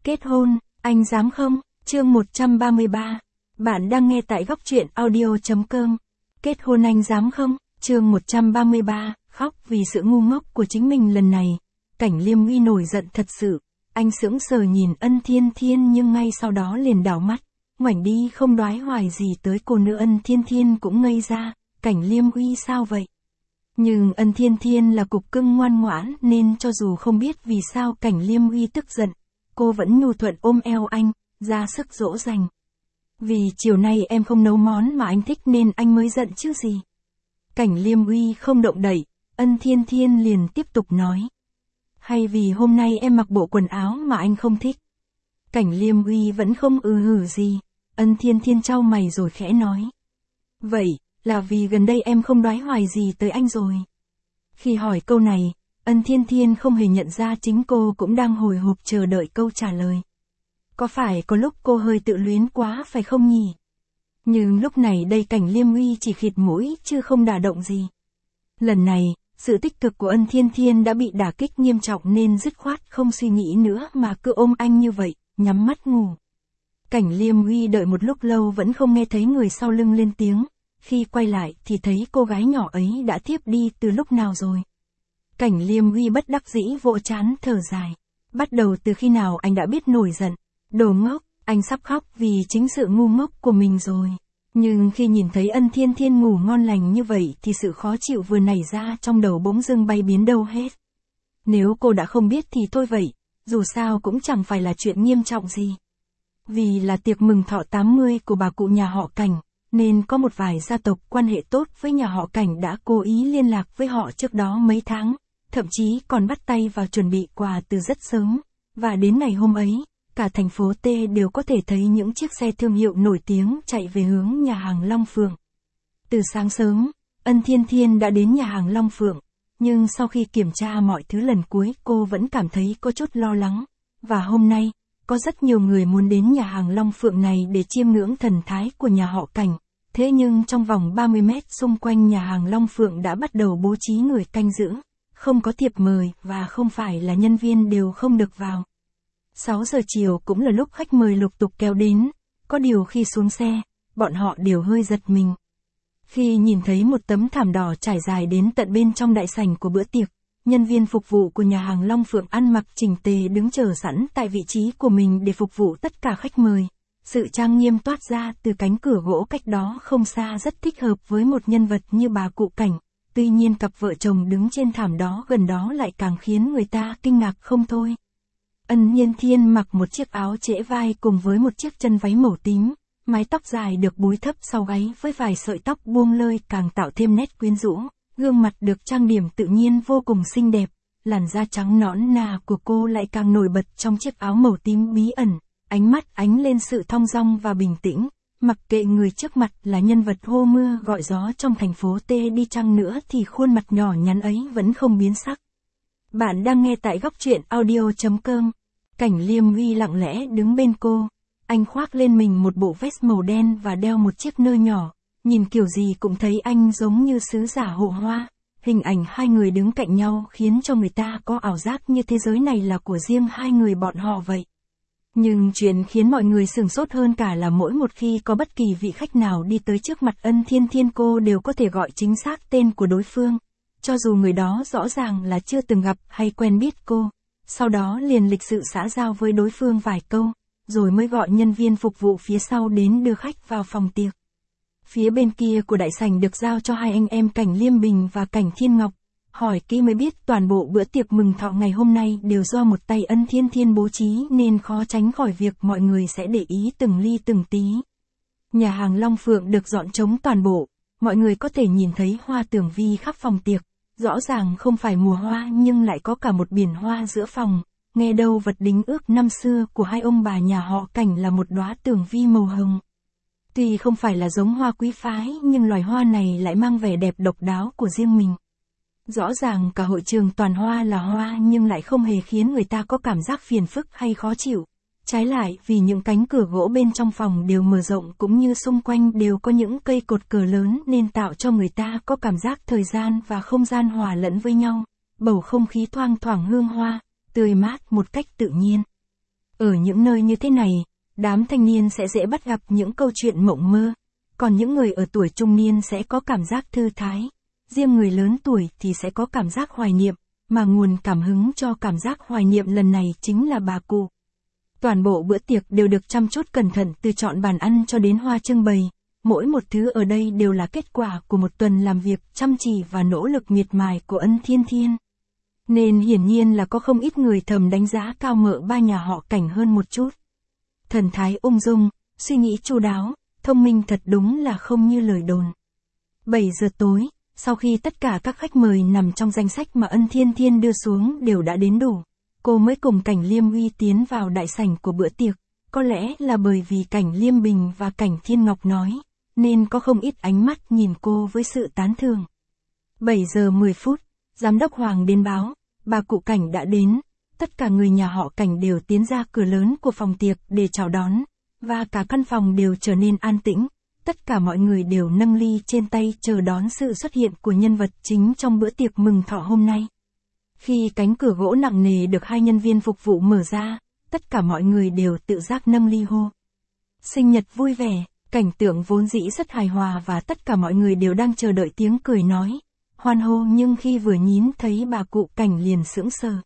Kết hôn, anh dám không? Chương 133. Bạn đang nghe tại góc truyện audio.com. Kết hôn anh dám không? Chương 133. Khóc vì sự ngu ngốc của chính mình lần này. Cảnh Liêm Uy nổi giận thật sự. Anh sững sờ nhìn Ân Thiên Thiên nhưng ngay sau đó liền đảo mắt. Ngoảnh đi không đoái hoài gì tới cô nữa. Ân Thiên Thiên cũng ngây ra. Cảnh Liêm Uy sao vậy? Nhưng Ân Thiên Thiên là cục cưng ngoan ngoãn nên cho dù không biết vì sao Cảnh Liêm Uy tức giận, cô vẫn nhu thuận ôm eo anh, ra sức dỗ dành. Vì chiều nay em không nấu món mà anh thích nên anh mới giận chứ gì. Cảnh Liêm Uy không động đậy, Ân Thiên Thiên liền tiếp tục nói. Hay vì hôm nay em mặc bộ quần áo mà anh không thích. Cảnh Liêm Uy vẫn không hử gì, Ân Thiên Thiên chau mày rồi khẽ nói. Vậy, là vì gần đây em không đoái hoài gì tới anh rồi. Khi hỏi câu này, Ân Thiên Thiên không hề nhận ra chính cô cũng đang hồi hộp chờ đợi câu trả lời. Có phải có lúc cô hơi tự luyến quá phải không nhỉ? Nhưng lúc này đây Cảnh Liêm Uy chỉ khịt mũi chứ không đả động gì. Lần này, sự tích cực của Ân Thiên Thiên đã bị đả kích nghiêm trọng nên dứt khoát không suy nghĩ nữa mà cứ ôm anh như vậy, nhắm mắt ngủ. Cảnh Liêm Uy đợi một lúc lâu vẫn không nghe thấy người sau lưng lên tiếng. Khi quay lại thì thấy cô gái nhỏ ấy đã thiếp đi từ lúc nào rồi. Cảnh Liêm Uy bất đắc dĩ vỗ trán thở dài. Bắt đầu từ khi nào anh đã biết nổi giận. Đồ ngốc, anh sắp khóc vì chính sự ngu ngốc của mình rồi. Nhưng khi nhìn thấy Ân Thiên Thiên ngủ ngon lành như vậy thì sự khó chịu vừa nảy ra trong đầu bỗng dưng bay biến đâu hết. Nếu cô đã không biết thì thôi vậy, dù sao cũng chẳng phải là chuyện nghiêm trọng gì. Vì là tiệc mừng thọ 80 của bà cụ nhà họ Cảnh, nên có một vài gia tộc quan hệ tốt với nhà họ Cảnh đã cố ý liên lạc với họ trước đó mấy tháng, thậm chí còn bắt tay vào chuẩn bị quà từ rất sớm, và đến ngày hôm ấy, cả thành phố T đều có thể thấy những chiếc xe thương hiệu nổi tiếng chạy về hướng nhà hàng Long Phượng. Từ sáng sớm, Ân Thiên Thiên đã đến nhà hàng Long Phượng, nhưng sau khi kiểm tra mọi thứ lần cuối cô vẫn cảm thấy có chút lo lắng, và hôm nay, có rất nhiều người muốn đến nhà hàng Long Phượng này để chiêm ngưỡng thần thái của nhà họ Cảnh. Thế nhưng trong vòng 30 mét xung quanh nhà hàng Long Phượng đã bắt đầu bố trí người canh giữ, không có thiệp mời và không phải là nhân viên đều không được vào. 6 giờ chiều cũng là lúc khách mời lục tục kéo đến, có điều khi xuống xe, bọn họ đều hơi giật mình. Khi nhìn thấy một tấm thảm đỏ trải dài đến tận bên trong đại sảnh của bữa tiệc, nhân viên phục vụ của nhà hàng Long Phượng ăn mặc chỉnh tề đứng chờ sẵn tại vị trí của mình để phục vụ tất cả khách mời. Sự trang nghiêm toát ra từ cánh cửa gỗ cách đó không xa rất thích hợp với một nhân vật như bà cụ Cảnh. Tuy nhiên cặp vợ chồng đứng trên thảm đó gần đó lại càng khiến người ta kinh ngạc không thôi. Ân Thiên mặc một chiếc áo trễ vai cùng với một chiếc chân váy màu tím, mái tóc dài được búi thấp sau gáy với vài sợi tóc buông lơi càng tạo thêm nét quyến rũ, gương mặt được trang điểm tự nhiên vô cùng xinh đẹp, làn da trắng nõn nà của cô lại càng nổi bật trong chiếc áo màu tím bí ẩn. Ánh mắt ánh lên sự thong dong và bình tĩnh, mặc kệ người trước mặt là nhân vật hô mưa gọi gió trong thành phố T đi chăng nữa thì khuôn mặt nhỏ nhắn ấy vẫn không biến sắc. Bạn đang nghe tại góc truyện audio.com. Cảnh Liêm Uy lặng lẽ đứng bên cô. Anh khoác lên mình một bộ vest màu đen và đeo một chiếc nơ nhỏ. Nhìn kiểu gì cũng thấy anh giống như sứ giả hộ hoa. Hình ảnh hai người đứng cạnh nhau khiến cho người ta có ảo giác như thế giới này là của riêng hai người bọn họ vậy. Nhưng chuyện khiến mọi người sửng sốt hơn cả là mỗi một khi có bất kỳ vị khách nào đi tới trước mặt Ân Thiên Thiên cô đều có thể gọi chính xác tên của đối phương. Cho dù người đó rõ ràng là chưa từng gặp hay quen biết cô. Sau đó liền lịch sự xã giao với đối phương vài câu, rồi mới gọi nhân viên phục vụ phía sau đến đưa khách vào phòng tiệc. Phía bên kia của đại sảnh được giao cho hai anh em Cảnh Liêm Bình và Cảnh Thiên Ngọc. Hỏi kỹ mới biết toàn bộ bữa tiệc mừng thọ ngày hôm nay đều do một tay Ân Thiên Thiên bố trí nên khó tránh khỏi việc mọi người sẽ để ý từng ly từng tí. Nhà hàng Long Phượng được dọn trống toàn bộ, mọi người có thể nhìn thấy hoa tường vi khắp phòng tiệc. Rõ ràng không phải mùa hoa nhưng lại có cả một biển hoa giữa phòng, nghe đâu vật đính ước năm xưa của hai ông bà nhà họ Cảnh là một đóa tường vi màu hồng. Tuy không phải là giống hoa quý phái nhưng loài hoa này lại mang vẻ đẹp độc đáo của riêng mình. Rõ ràng cả hội trường toàn hoa là hoa nhưng lại không hề khiến người ta có cảm giác phiền phức hay khó chịu. Trái lại vì những cánh cửa gỗ bên trong phòng đều mở rộng cũng như xung quanh đều có những cây cột cờ lớn nên tạo cho người ta có cảm giác thời gian và không gian hòa lẫn với nhau. Bầu không khí thoang thoảng hương hoa, tươi mát một cách tự nhiên. Ở những nơi như thế này, đám thanh niên sẽ dễ bắt gặp những câu chuyện mộng mơ, còn những người ở tuổi trung niên sẽ có cảm giác thư thái. Riêng người lớn tuổi thì sẽ có cảm giác hoài niệm, mà nguồn cảm hứng cho cảm giác hoài niệm lần này chính là bà cụ. Toàn bộ bữa tiệc đều được chăm chút cẩn thận từ chọn bàn ăn cho đến hoa trưng bày. Mỗi một thứ ở đây đều là kết quả của một tuần làm việc chăm chỉ và nỗ lực miệt mài của Ân Thiên Thiên. Nên hiển nhiên là có không ít người thầm đánh giá cao mợ ba nhà họ Cảnh hơn một chút. Thần thái ung dung, suy nghĩ chu đáo, thông minh thật đúng là không như lời đồn. 7 giờ tối, sau khi tất cả các khách mời nằm trong danh sách mà Ân Thiên Thiên đưa xuống đều đã đến đủ, cô mới cùng Cảnh Liêm Uy tiến vào đại sảnh của bữa tiệc. Có lẽ là bởi vì Cảnh Liêm Bình và Cảnh Thiên Ngọc nói, nên có không ít ánh mắt nhìn cô với sự tán thưởng. 7 giờ 10 phút, Giám đốc Hoàng đến báo, bà cụ Cảnh đã đến. Tất cả người nhà họ Cảnh đều tiến ra cửa lớn của phòng tiệc để chào đón, và cả căn phòng đều trở nên an tĩnh. Tất cả mọi người đều nâng ly trên tay chờ đón sự xuất hiện của nhân vật chính trong bữa tiệc mừng thọ hôm nay. Khi cánh cửa gỗ nặng nề được 2 nhân viên phục vụ mở ra, tất cả mọi người đều tự giác nâng ly hô. Sinh nhật vui vẻ, cảnh tượng vốn dĩ rất hài hòa và tất cả mọi người đều đang chờ đợi tiếng cười nói, hoan hô, nhưng khi vừa nhìn thấy bà cụ Cảnh liền sững sờ.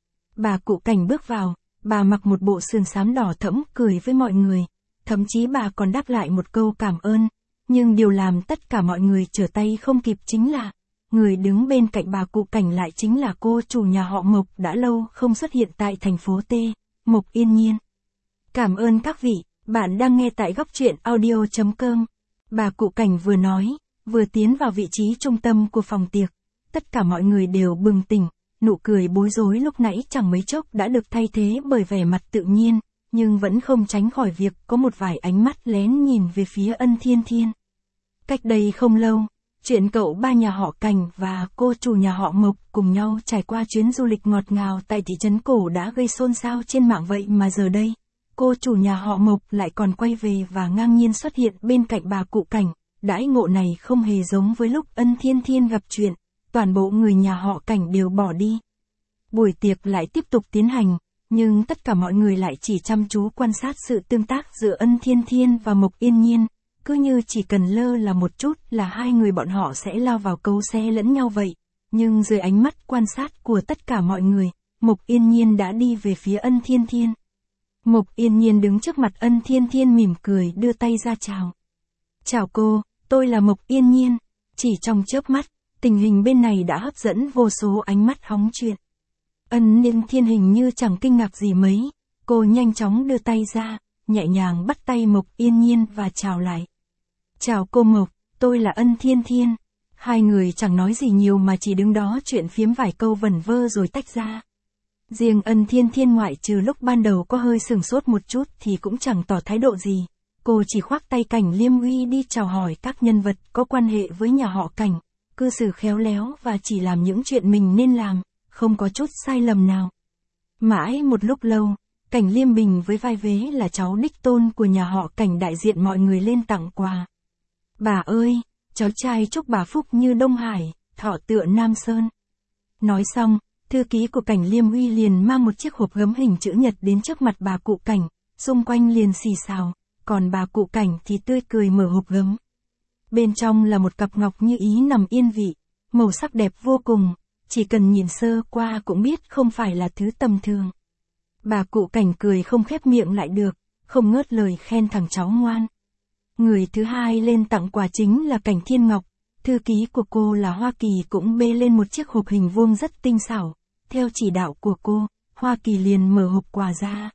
Bà cụ Cảnh bước vào, bà mặc một bộ sườn xám đỏ thẫm cười với mọi người, thậm chí bà còn đáp lại một câu cảm ơn, nhưng điều làm tất cả mọi người trở tay không kịp chính là, người đứng bên cạnh bà cụ Cảnh lại chính là cô chủ nhà họ Mộc đã lâu không xuất hiện tại thành phố T, Mộc Yên Nhiên. Cảm ơn các vị, bạn đang nghe tại góc truyện audio.com. Bà cụ Cảnh vừa nói, vừa tiến vào vị trí trung tâm của phòng tiệc. Tất cả mọi người đều bừng tỉnh, nụ cười bối rối lúc nãy chẳng mấy chốc đã được thay thế bởi vẻ mặt tự nhiên, nhưng vẫn không tránh khỏi việc có một vài ánh mắt lén nhìn về phía Ân Thiên Thiên. Cách đây không lâu, chuyện cậu ba nhà họ Cảnh và cô chủ nhà họ Mộc cùng nhau trải qua chuyến du lịch ngọt ngào tại thị trấn cổ đã gây xôn xao trên mạng, vậy mà giờ đây, cô chủ nhà họ Mộc lại còn quay về và ngang nhiên xuất hiện bên cạnh bà cụ Cảnh. Đãi ngộ này không hề giống với lúc Ân Thiên Thiên gặp chuyện, toàn bộ người nhà họ Cảnh đều bỏ đi. Buổi tiệc lại tiếp tục tiến hành, nhưng tất cả mọi người lại chỉ chăm chú quan sát sự tương tác giữa Ân Thiên Thiên và Mộc Yên Nhiên, cứ như chỉ cần lơ là một chút là hai người bọn họ sẽ lao vào cấu xé lẫn nhau vậy. Nhưng dưới ánh mắt quan sát của tất cả mọi người, Mộc Yên Nhiên đã đi về phía Ân Thiên Thiên. Mộc Yên Nhiên đứng trước mặt Ân Thiên Thiên mỉm cười đưa tay ra chào. Chào cô, tôi là Mộc Yên Nhiên. Chỉ trong chớp mắt, tình hình bên này đã hấp dẫn vô số ánh mắt hóng chuyện. Ân Thiên hình như chẳng kinh ngạc gì mấy, cô nhanh chóng đưa tay ra, nhẹ nhàng bắt tay Mộc Yên Nhiên và chào lại. Chào cô Mộc, tôi là Ân Thiên Thiên. Hai người chẳng nói gì nhiều mà chỉ đứng đó chuyện phiếm vài câu vẩn vơ rồi tách ra. Riêng Ân Thiên Thiên ngoại trừ lúc ban đầu có hơi sửng sốt một chút thì cũng chẳng tỏ thái độ gì. Cô chỉ khoác tay Cảnh Liêm Uy đi chào hỏi các nhân vật có quan hệ với nhà họ Cảnh, cư xử khéo léo và chỉ làm những chuyện mình nên làm, không có chút sai lầm nào. Mãi một lúc lâu, Cảnh Liêm Bình với vai vế là cháu đích tôn của nhà họ Cảnh đại diện mọi người lên tặng quà. Bà ơi, cháu trai chúc bà phúc như Đông Hải, thọ tựa Nam Sơn. Nói xong, thư ký của Cảnh Liêm Uy liền mang một chiếc hộp gấm hình chữ nhật đến trước mặt bà cụ Cảnh, xung quanh liền xì xào, còn bà cụ Cảnh thì tươi cười mở hộp gấm. Bên trong là một cặp ngọc như ý nằm yên vị, màu sắc đẹp vô cùng, chỉ cần nhìn sơ qua cũng biết không phải là thứ tầm thường. Bà cụ Cảnh cười không khép miệng lại được, không ngớt lời khen thằng cháu ngoan. Người thứ hai lên tặng quà chính là Cảnh Thiên Ngọc, thư ký của cô là Hoa Kỳ cũng bê lên một chiếc hộp hình vuông rất tinh xảo. Theo chỉ đạo của cô, Hoa Kỳ liền mở hộp quà ra.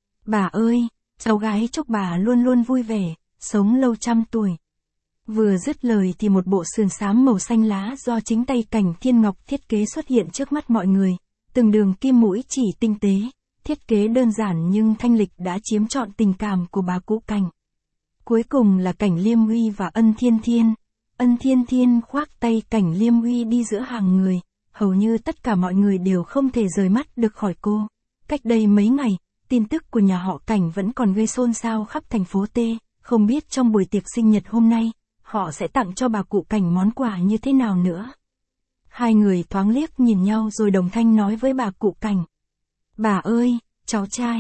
Bà ơi, cháu gái chúc bà luôn luôn vui vẻ, sống lâu trăm tuổi. Vừa dứt lời thì một bộ sườn xám màu xanh lá do chính tay Cảnh Thiên Ngọc thiết kế xuất hiện trước mắt mọi người, từng đường kim mũi chỉ tinh tế, thiết kế đơn giản nhưng thanh lịch đã chiếm trọn tình cảm của bà cụ Cảnh. Cuối cùng là Cảnh Liêm Uy và Ân Thiên Thiên. Ân Thiên Thiên khoác tay Cảnh Liêm Uy đi giữa hàng người, hầu như tất cả mọi người đều không thể rời mắt được khỏi cô. Cách đây mấy ngày, tin tức của nhà họ Cảnh vẫn còn gây xôn xao khắp thành phố T, không biết trong buổi tiệc sinh nhật hôm nay, họ sẽ tặng cho bà cụ Cảnh món quà như thế nào nữa. Hai người thoáng liếc nhìn nhau rồi đồng thanh nói với bà cụ Cảnh. Bà ơi, cháu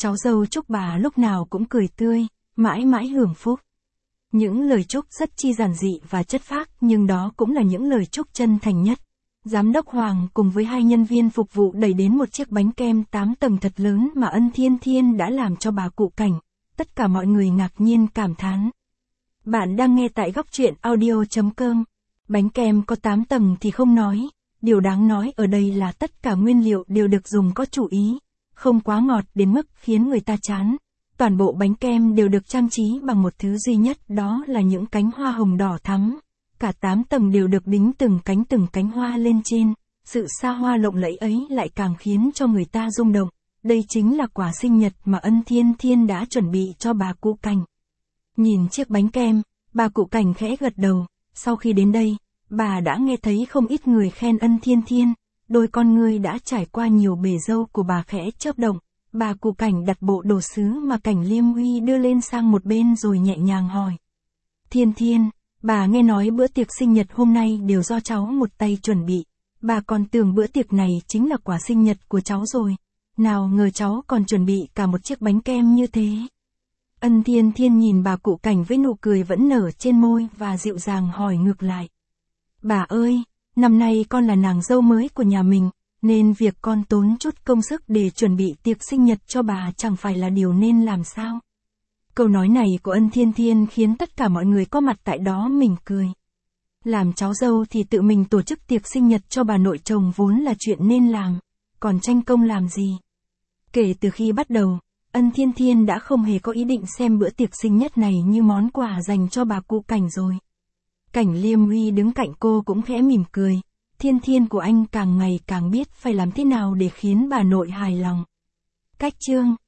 cháu dâu chúc bà lúc nào cũng cười tươi, mãi mãi hưởng phúc. Những lời chúc rất chi giản dị và chất phác, nhưng đó cũng là những lời chúc chân thành nhất. Giám đốc Hoàng cùng với 2 nhân viên phục vụ đẩy đến một chiếc bánh kem 8 tầng thật lớn mà Ân Thiên Thiên đã làm cho bà cụ Cảnh. Tất cả mọi người ngạc nhiên cảm thán. Bạn đang nghe tại góc truyện audio.com. Bánh kem có 8 tầng thì không nói. Điều đáng nói ở đây là tất cả nguyên liệu đều được dùng có chủ ý. Không quá ngọt đến mức khiến người ta chán. Toàn bộ bánh kem đều được trang trí bằng một thứ duy nhất, đó là những cánh hoa hồng đỏ thắm. Cả 8 tầng đều được đính từng cánh hoa lên trên. Sự xa hoa lộng lẫy ấy lại càng khiến cho người ta rung động. Đây chính là quà sinh nhật mà Ân Thiên Thiên đã chuẩn bị cho bà cụ Cảnh. Nhìn chiếc bánh kem, bà cụ Cảnh khẽ gật đầu. Sau khi đến đây, bà đã nghe thấy không ít người khen Ân Thiên Thiên. Đôi con ngươi đã trải qua nhiều bể râu của bà khẽ chớp động. Bà cụ Cảnh đặt bộ đồ sứ mà Cảnh Liêm Huy đưa lên sang một bên rồi nhẹ nhàng hỏi. Thiên Thiên, bà nghe nói bữa tiệc sinh nhật hôm nay đều do cháu một tay chuẩn bị. Bà còn tưởng bữa tiệc này chính là quà sinh nhật của cháu rồi. Nào ngờ cháu còn chuẩn bị cả một chiếc bánh kem như thế. Ân Thiên Thiên nhìn bà cụ Cảnh với nụ cười vẫn nở trên môi và dịu dàng hỏi ngược lại. Bà ơi, năm nay con là nàng dâu mới của nhà mình, nên việc con tốn chút công sức để chuẩn bị tiệc sinh nhật cho bà chẳng phải là điều nên làm sao? Câu nói này của Ân Thiên Thiên khiến tất cả mọi người có mặt tại đó mỉm cười. Làm cháu dâu thì tự mình tổ chức tiệc sinh nhật cho bà nội chồng vốn là chuyện nên làm, còn tranh công làm gì? Kể từ khi bắt đầu, Ân Thiên Thiên đã không hề có ý định xem bữa tiệc sinh nhật này như món quà dành cho bà cụ Cảnh rồi. Cảnh Liêm Huy đứng cạnh cô cũng khẽ mỉm cười. Thiên Thiên của anh càng ngày càng biết phải làm thế nào để khiến bà nội hài lòng. Cách chương